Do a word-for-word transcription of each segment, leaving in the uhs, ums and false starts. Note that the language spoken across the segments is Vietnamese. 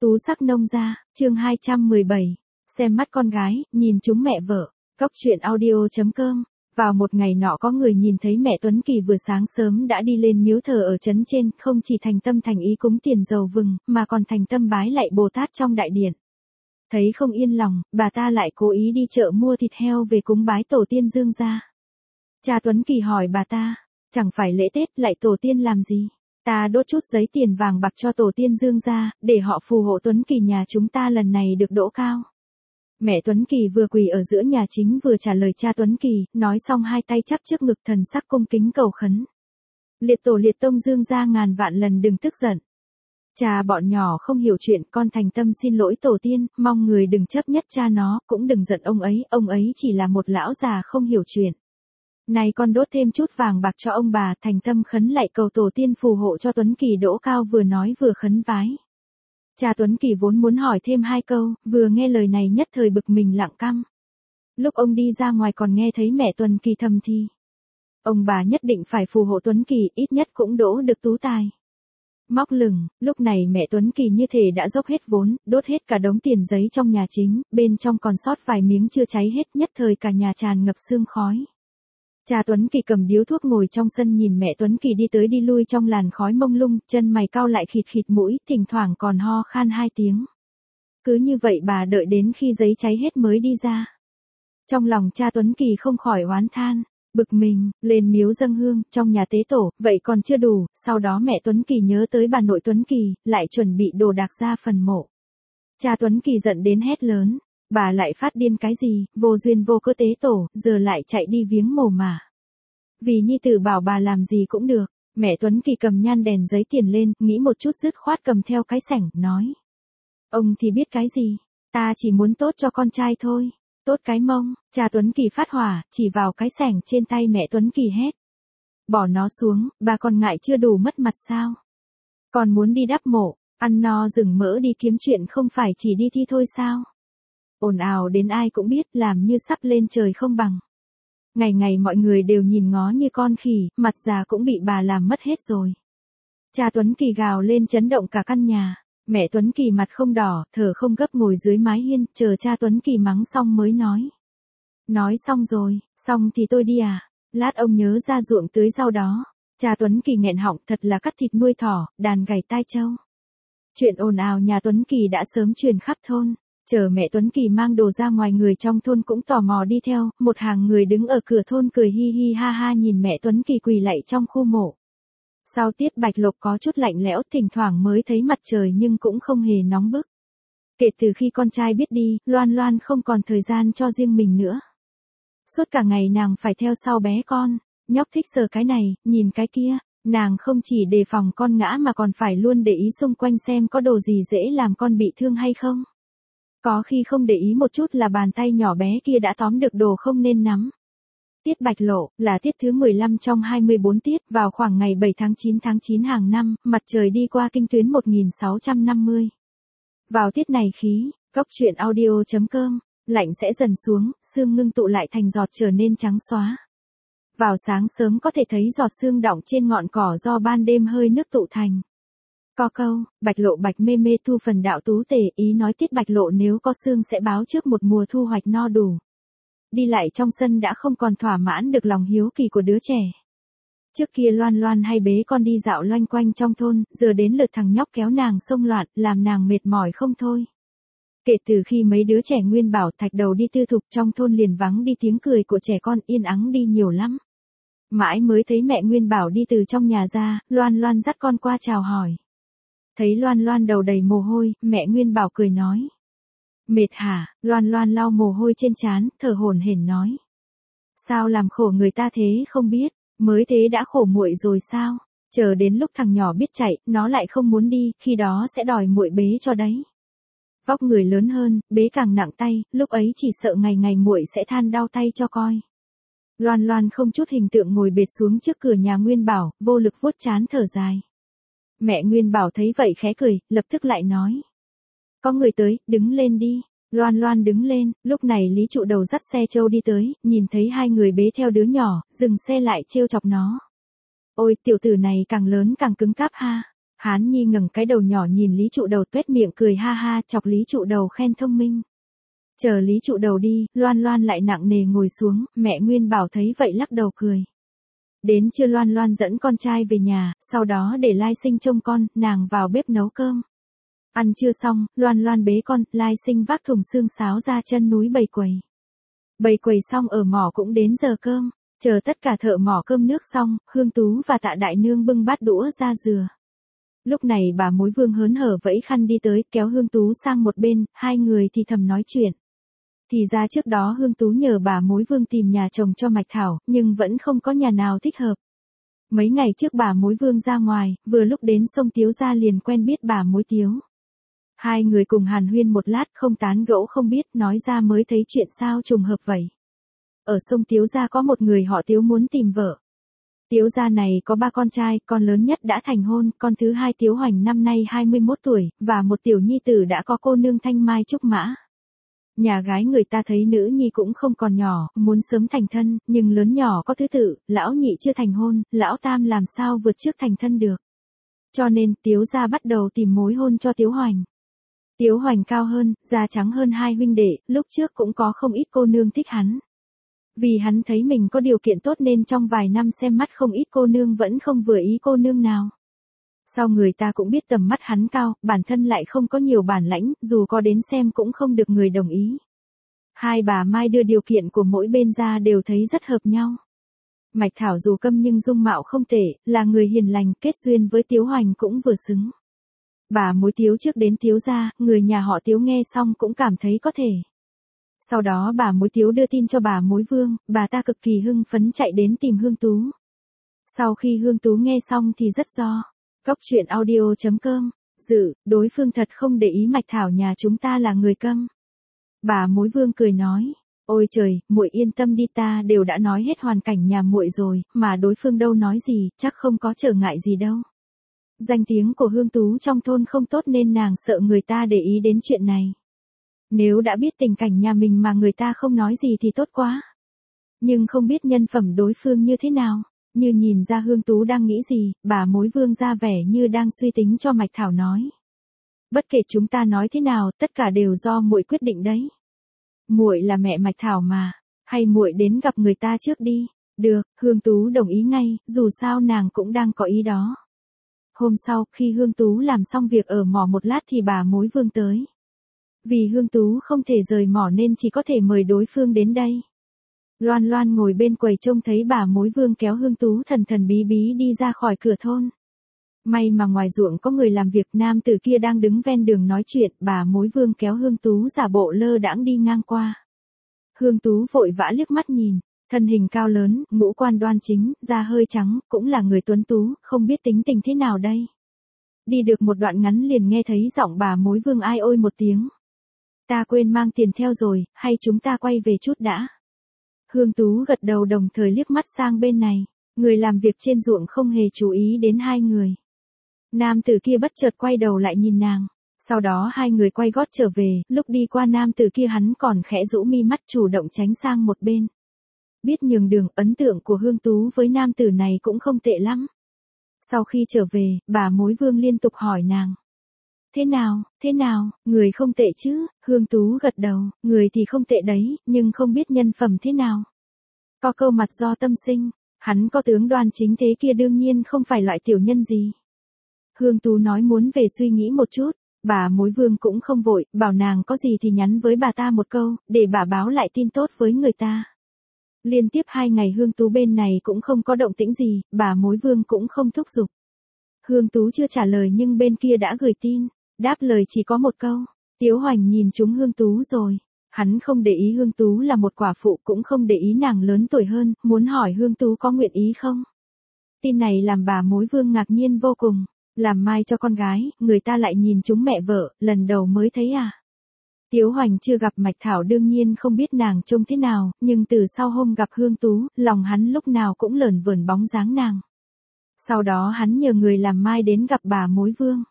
Tú sắc nông gia, chương hai trăm mười bảy. Xem mắt con gái, nhìn chúng mẹ vợ. Cóc truyện audio chấm com. Vào một ngày nọ có người nhìn thấy mẹ Tuấn Kỳ vừa sáng sớm đã đi lên miếu thờ ở trấn trên, không chỉ thành tâm thành ý cúng tiền dầu vừng, mà còn thành tâm bái lạy Bồ Tát trong đại điện. Thấy không yên lòng, bà ta lại cố ý đi chợ mua thịt heo về cúng bái tổ tiên Dương gia. Cha Tuấn Kỳ hỏi bà ta, chẳng phải lễ Tết lạy tổ tiên làm gì? Ta đốt chút giấy tiền vàng bạc cho tổ tiên Dương gia, để họ phù hộ Tuấn Kỳ nhà chúng ta lần này được đỗ cao. Mẹ Tuấn Kỳ vừa quỳ ở giữa nhà chính vừa trả lời cha Tuấn Kỳ, nói xong hai tay chắp trước ngực thần sắc cung kính cầu khấn. Liệt tổ liệt tông Dương gia ngàn vạn lần đừng tức giận. Cha bọn nhỏ không hiểu chuyện, con thành tâm xin lỗi tổ tiên, mong người đừng chấp nhất cha nó, cũng đừng giận ông ấy, ông ấy chỉ là một lão già không hiểu chuyện. Này con đốt thêm chút vàng bạc cho ông bà, thành tâm khấn lạy cầu tổ tiên phù hộ cho Tuấn Kỳ đỗ cao, vừa nói vừa khấn vái. Cha Tuấn Kỳ vốn muốn hỏi thêm hai câu, vừa nghe lời này nhất thời bực mình lặng căm. Lúc ông đi ra ngoài còn nghe thấy mẹ Tuấn Kỳ thầm thì. Ông bà nhất định phải phù hộ Tuấn Kỳ, ít nhất cũng đỗ được tú tài. Móc lửng, lúc này mẹ Tuấn Kỳ như thể đã dốc hết vốn, đốt hết cả đống tiền giấy trong nhà chính, bên trong còn sót vài miếng chưa cháy hết, nhất thời cả nhà tràn ngập sương khói. Cha Tuấn Kỳ cầm điếu thuốc ngồi trong sân nhìn mẹ Tuấn Kỳ đi tới đi lui trong làn khói mông lung, chân mày cau lại khịt khịt mũi, thỉnh thoảng còn ho khan hai tiếng. Cứ như vậy bà đợi đến khi giấy cháy hết mới đi ra. Trong lòng cha Tuấn Kỳ không khỏi oán than, bực mình, lên miếu dâng hương, trong nhà tế tổ, vậy còn chưa đủ, sau đó mẹ Tuấn Kỳ nhớ tới bà nội Tuấn Kỳ, lại chuẩn bị đồ đạc ra phần mộ. Cha Tuấn Kỳ giận đến hét lớn. Bà lại phát điên cái gì, vô duyên vô cớ tế tổ, giờ lại chạy đi viếng mồ mà. Vì nhi tử bảo bà làm gì cũng được, mẹ Tuấn Kỳ cầm nhan đèn giấy tiền lên, nghĩ một chút dứt khoát cầm theo cái sảnh, nói. Ông thì biết cái gì, ta chỉ muốn tốt cho con trai thôi, tốt cái mông, cha Tuấn Kỳ phát hỏa, chỉ vào cái sảnh trên tay mẹ Tuấn Kỳ hét. Bỏ nó xuống, bà còn ngại chưa đủ mất mặt sao? Còn muốn đi đắp mộ, ăn no rừng mỡ đi kiếm chuyện không phải chỉ đi thi thôi sao? Ồn ào đến ai cũng biết, làm như sắp lên trời không bằng. Ngày ngày mọi người đều nhìn ngó như con khỉ, mặt già cũng bị bà làm mất hết rồi. Cha Tuấn Kỳ gào lên chấn động cả căn nhà. Mẹ Tuấn Kỳ mặt không đỏ, thở không gấp ngồi dưới mái hiên, chờ cha Tuấn Kỳ mắng xong mới nói. Nói xong rồi, xong thì tôi đi à? Lát ông nhớ ra ruộng tưới rau đó. Cha Tuấn Kỳ nghẹn họng, thật là cắt thịt nuôi thỏ, đàn gảy tai trâu. Chuyện ồn ào nhà Tuấn Kỳ đã sớm truyền khắp thôn. Chờ mẹ Tuấn Kỳ mang đồ ra ngoài, người trong thôn cũng tò mò đi theo, một hàng người đứng ở cửa thôn cười hi hi ha ha nhìn mẹ Tuấn Kỳ quỳ lạy trong khu mộ. Sau tiết bạch lộc có chút lạnh lẽo, thỉnh thoảng mới thấy mặt trời nhưng cũng không hề nóng bức. Kể từ khi con trai biết đi, Loan Loan không còn thời gian cho riêng mình nữa. Suốt cả ngày nàng phải theo sau bé con, nhóc thích sờ cái này, nhìn cái kia, nàng không chỉ đề phòng con ngã mà còn phải luôn để ý xung quanh xem có đồ gì dễ làm con bị thương hay không. Có khi không để ý một chút là bàn tay nhỏ bé kia đã tóm được đồ không nên nắm. Tiết bạch lộ, là tiết thứ mười lăm trong hai mươi bốn tiết, vào khoảng ngày bảy tháng chín tháng chín hàng năm, mặt trời đi qua kinh tuyến một nghìn sáu trăm năm mươi. Vào tiết này khí, cóc truyện audio chấm com, lạnh sẽ dần xuống, sương ngưng tụ lại thành giọt trở nên trắng xóa. Vào sáng sớm có thể thấy giọt sương đọng trên ngọn cỏ do ban đêm hơi nước tụ thành. Có câu, bạch lộ bạch mê mê thu phần đạo tú tể, ý nói tiết bạch lộ nếu có sương sẽ báo trước một mùa thu hoạch no đủ. Đi lại trong sân đã không còn thỏa mãn được lòng hiếu kỳ của đứa trẻ. Trước kia Loan Loan hay bế con đi dạo loanh quanh trong thôn, giờ đến lượt thằng nhóc kéo nàng xông loạn, làm nàng mệt mỏi không thôi. Kể từ khi mấy đứa trẻ Nguyên Bảo Thạch Đầu đi tư thục, trong thôn liền vắng đi tiếng cười của trẻ con, yên ắng đi nhiều lắm. Mãi mới thấy mẹ Nguyên Bảo đi từ trong nhà ra, Loan Loan dắt con qua chào hỏi. Thấy Loan Loan đầu đầy mồ hôi, mẹ Nguyên Bảo cười nói. Mệt hả? Loan Loan lau mồ hôi trên trán, thở hổn hển nói. Sao làm khổ người ta thế không biết, mới thế đã khổ muội rồi sao? Chờ đến lúc thằng nhỏ biết chạy, nó lại không muốn đi, khi đó sẽ đòi muội bế cho đấy. Vóc người lớn hơn, bế càng nặng tay, lúc ấy chỉ sợ ngày ngày muội sẽ than đau tay cho coi. Loan Loan không chút hình tượng ngồi bệt xuống trước cửa nhà Nguyên Bảo, vô lực vuốt trán thở dài. Mẹ Nguyên Bảo thấy vậy khẽ cười, lập tức lại nói. Có người tới, đứng lên đi. Loan Loan đứng lên, lúc này Lý Trụ Đầu dắt xe trâu đi tới, nhìn thấy hai người bế theo đứa nhỏ, dừng xe lại trêu chọc nó. Ôi, tiểu tử này càng lớn càng cứng cáp ha. Hán Nhi ngẩng cái đầu nhỏ nhìn Lý Trụ Đầu tuét miệng cười ha ha chọc Lý Trụ Đầu khen thông minh. Chờ Lý Trụ Đầu đi, Loan Loan lại nặng nề ngồi xuống, mẹ Nguyên Bảo thấy vậy lắc đầu cười. Đến trưa Loan Loan dẫn con trai về nhà, sau đó để Lai Sinh trông con, nàng vào bếp nấu cơm. Ăn trưa xong, Loan Loan bế con, Lai Sinh vác thùng xương sáo ra chân núi bày quầy. Bày quầy xong ở mỏ cũng đến giờ cơm, chờ tất cả thợ mỏ cơm nước xong, Hương Tú và Tạ Đại Nương bưng bát đũa ra dừa. Lúc này bà Mối Vương hớn hở vẫy khăn đi tới, kéo Hương Tú sang một bên, hai người thì thầm nói chuyện. Thì ra trước đó Hương Tú nhờ bà Mối Vương tìm nhà chồng cho Mạch Thảo, nhưng vẫn không có nhà nào thích hợp. Mấy ngày trước bà Mối Vương ra ngoài, vừa lúc đến sông Tiếu ra liền quen biết bà Mối Tiếu. Hai người cùng hàn huyên một lát không tán gẫu không biết, nói ra mới thấy chuyện sao trùng hợp vậy. Ở sông Tiếu gia có một người họ Tiếu muốn tìm vợ. Tiếu gia này có ba con trai, con lớn nhất đã thành hôn, con thứ hai Tiếu Hoành năm nay hai mươi mốt tuổi, và một tiểu nhi tử đã có cô nương Thanh Mai Trúc Mã. Nhà gái người ta thấy nữ nhi cũng không còn nhỏ, muốn sớm thành thân, nhưng lớn nhỏ có thứ tự, lão nhị chưa thành hôn, lão tam làm sao vượt trước thành thân được. Cho nên Tiếu gia bắt đầu tìm mối hôn cho Tiếu Hoành. Tiếu Hoành cao hơn, da trắng hơn hai huynh đệ, lúc trước cũng có không ít cô nương thích hắn. Vì hắn thấy mình có điều kiện tốt nên trong vài năm xem mắt không ít cô nương vẫn không vừa ý cô nương nào. Sau người ta cũng biết tầm mắt hắn cao, bản thân lại không có nhiều bản lãnh, dù có đến xem cũng không được người đồng ý. Hai bà Mai đưa điều kiện của mỗi bên ra đều thấy rất hợp nhau. Mạch Thảo dù câm nhưng dung mạo không tệ, là người hiền lành, kết duyên với Tiếu Hoành cũng vừa xứng. Bà Mối Tiếu trước đến Tiếu gia, người nhà họ Tiếu nghe xong cũng cảm thấy có thể. Sau đó bà Mối Tiếu đưa tin cho bà Mối Vương, bà ta cực kỳ hưng phấn chạy đến tìm Hương Tú. Sau khi Hương Tú nghe xong thì rất do. Cóc truyện audio chấm com, dự, đối phương thật không để ý Mạch Thảo nhà chúng ta là người câm. Bà Mối Vương cười nói, ôi trời, muội yên tâm đi, ta đều đã nói hết hoàn cảnh nhà muội rồi, mà đối phương đâu nói gì, chắc không có trở ngại gì đâu. Danh tiếng của Hương Tú trong thôn không tốt nên nàng sợ người ta để ý đến chuyện này. Nếu đã biết tình cảnh nhà mình mà người ta không nói gì thì tốt quá. Nhưng không biết nhân phẩm đối phương như thế nào, như nhìn ra Hương Tú đang nghĩ gì, bà Mối Vương ra vẻ như đang suy tính cho Mạch Thảo nói. Bất kể chúng ta nói thế nào, tất cả đều do muội quyết định đấy. Muội là mẹ Mạch Thảo mà, hay muội đến gặp người ta trước đi. Được, Hương Tú đồng ý ngay, dù sao nàng cũng đang có ý đó. Hôm sau, khi Hương Tú làm xong việc ở mỏ một lát thì bà Mối Vương tới. Vì Hương Tú không thể rời mỏ nên chỉ có thể mời đối phương đến đây. Loan Loan ngồi bên quầy trông thấy bà Mối Vương kéo Hương Tú thần thần bí bí đi ra khỏi cửa thôn. May mà ngoài ruộng có người làm việc, nam tử kia đang đứng ven đường nói chuyện, bà Mối Vương kéo Hương Tú giả bộ lơ đãng đi ngang qua. Hương Tú vội vã liếc mắt nhìn, thân hình cao lớn, ngũ quan đoan chính, da hơi trắng, cũng là người tuấn tú, không biết tính tình thế nào đây. Đi được một đoạn ngắn liền nghe thấy giọng bà Mối Vương ai ôi một tiếng. Ta quên mang tiền theo rồi, hay chúng ta quay về chút đã. Hương Tú gật đầu đồng thời liếc mắt sang bên này, người làm việc trên ruộng không hề chú ý đến hai người. Nam tử kia bất chợt quay đầu lại nhìn nàng, sau đó hai người quay gót trở về, lúc đi qua nam tử kia hắn còn khẽ rũ mi mắt chủ động tránh sang một bên. Biết nhường đường, ấn tượng của Hương Tú với nam tử này cũng không tệ lắm. Sau khi trở về, bà Mối Vương liên tục hỏi nàng. Thế nào, thế nào, người không tệ chứ? Hương Tú gật đầu, người thì không tệ đấy, nhưng không biết nhân phẩm thế nào. Có câu mặt do tâm sinh, hắn có tướng đoan chính thế kia đương nhiên không phải loại tiểu nhân gì. Hương Tú nói muốn về suy nghĩ một chút, bà Mối Vương cũng không vội, bảo nàng có gì thì nhắn với bà ta một câu, để bà báo lại tin tốt với người ta. Liên tiếp hai ngày Hương Tú bên này cũng không có động tĩnh gì, bà Mối Vương cũng không thúc giục. Hương Tú chưa trả lời nhưng bên kia đã gửi tin, đáp lời chỉ có một câu, Tiếu Hoành nhìn trúng Hương Tú rồi. Hắn không để ý Hương Tú là một quả phụ, cũng không để ý nàng lớn tuổi hơn, muốn hỏi Hương Tú có nguyện ý không. Tin này làm bà Mối Vương ngạc nhiên vô cùng, làm mai cho con gái, người ta lại nhìn trúng mẹ vợ, lần đầu mới thấy à. Tiếu Hoành chưa gặp Mạch Thảo đương nhiên không biết nàng trông thế nào, nhưng từ sau hôm gặp Hương Tú, lòng hắn lúc nào cũng lởn vởn bóng dáng nàng. Sau đó hắn nhờ người làm mai đến gặp bà Mối Vương.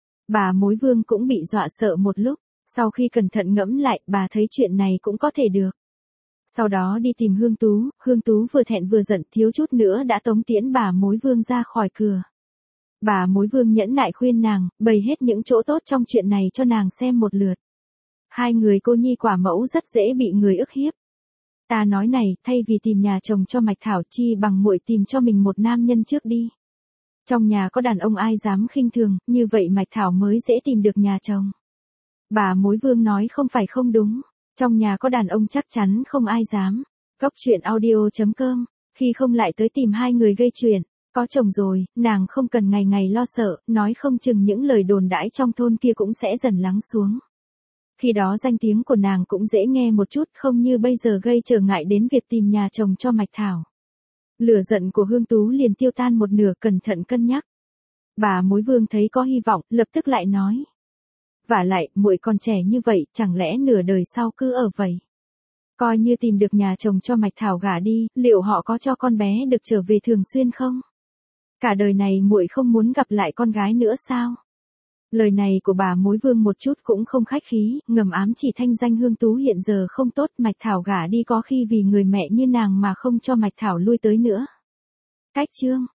Bà Mối Vương cũng bị dọa sợ một lúc, sau khi cẩn thận ngẫm lại, bà thấy chuyện này cũng có thể được. Sau đó đi tìm Hương Tú, Hương Tú vừa thẹn vừa giận, thiếu chút nữa đã tống tiễn bà Mối Vương ra khỏi cửa. Bà mối Vương nhẫn nại khuyên nàng, bày hết những chỗ tốt trong chuyện này cho nàng xem một lượt. Hai người cô nhi quả mẫu rất dễ bị người ức hiếp. Ta nói này, thay vì tìm nhà chồng cho Mạch Thảo chi bằng muội tìm cho mình một nam nhân trước đi. Trong nhà có đàn ông ai dám khinh thường, như vậy Mạch Thảo mới dễ tìm được nhà chồng. Bà mối Vương nói không phải không đúng, trong nhà có đàn ông chắc chắn không ai dám. Góc truyện audio chấm com, khi không lại tới tìm hai người gây chuyện, có chồng rồi, nàng không cần ngày ngày lo sợ, nói không chừng những lời đồn đãi trong thôn kia cũng sẽ dần lắng xuống. Khi đó danh tiếng của nàng cũng dễ nghe một chút, không như bây giờ gây trở ngại đến việc tìm nhà chồng cho Mạch Thảo. Lửa giận của Hương Tú liền tiêu tan một nửa, cẩn thận cân nhắc. Bà mối Vương thấy có hy vọng, lập tức lại nói. Vả lại, muội còn trẻ như vậy, chẳng lẽ nửa đời sau cứ ở vậy? Coi như tìm được nhà chồng cho Mạch Thảo gả đi, liệu họ có cho con bé được trở về thường xuyên không? Cả đời này muội không muốn gặp lại con gái nữa sao? Lời này của bà mối Vương một chút cũng không khách khí, ngầm ám chỉ thanh danh Hương Tú hiện giờ không tốt, Mạch Thảo gả đi có khi vì người mẹ như nàng mà không cho Mạch Thảo lui tới nữa. Cách chương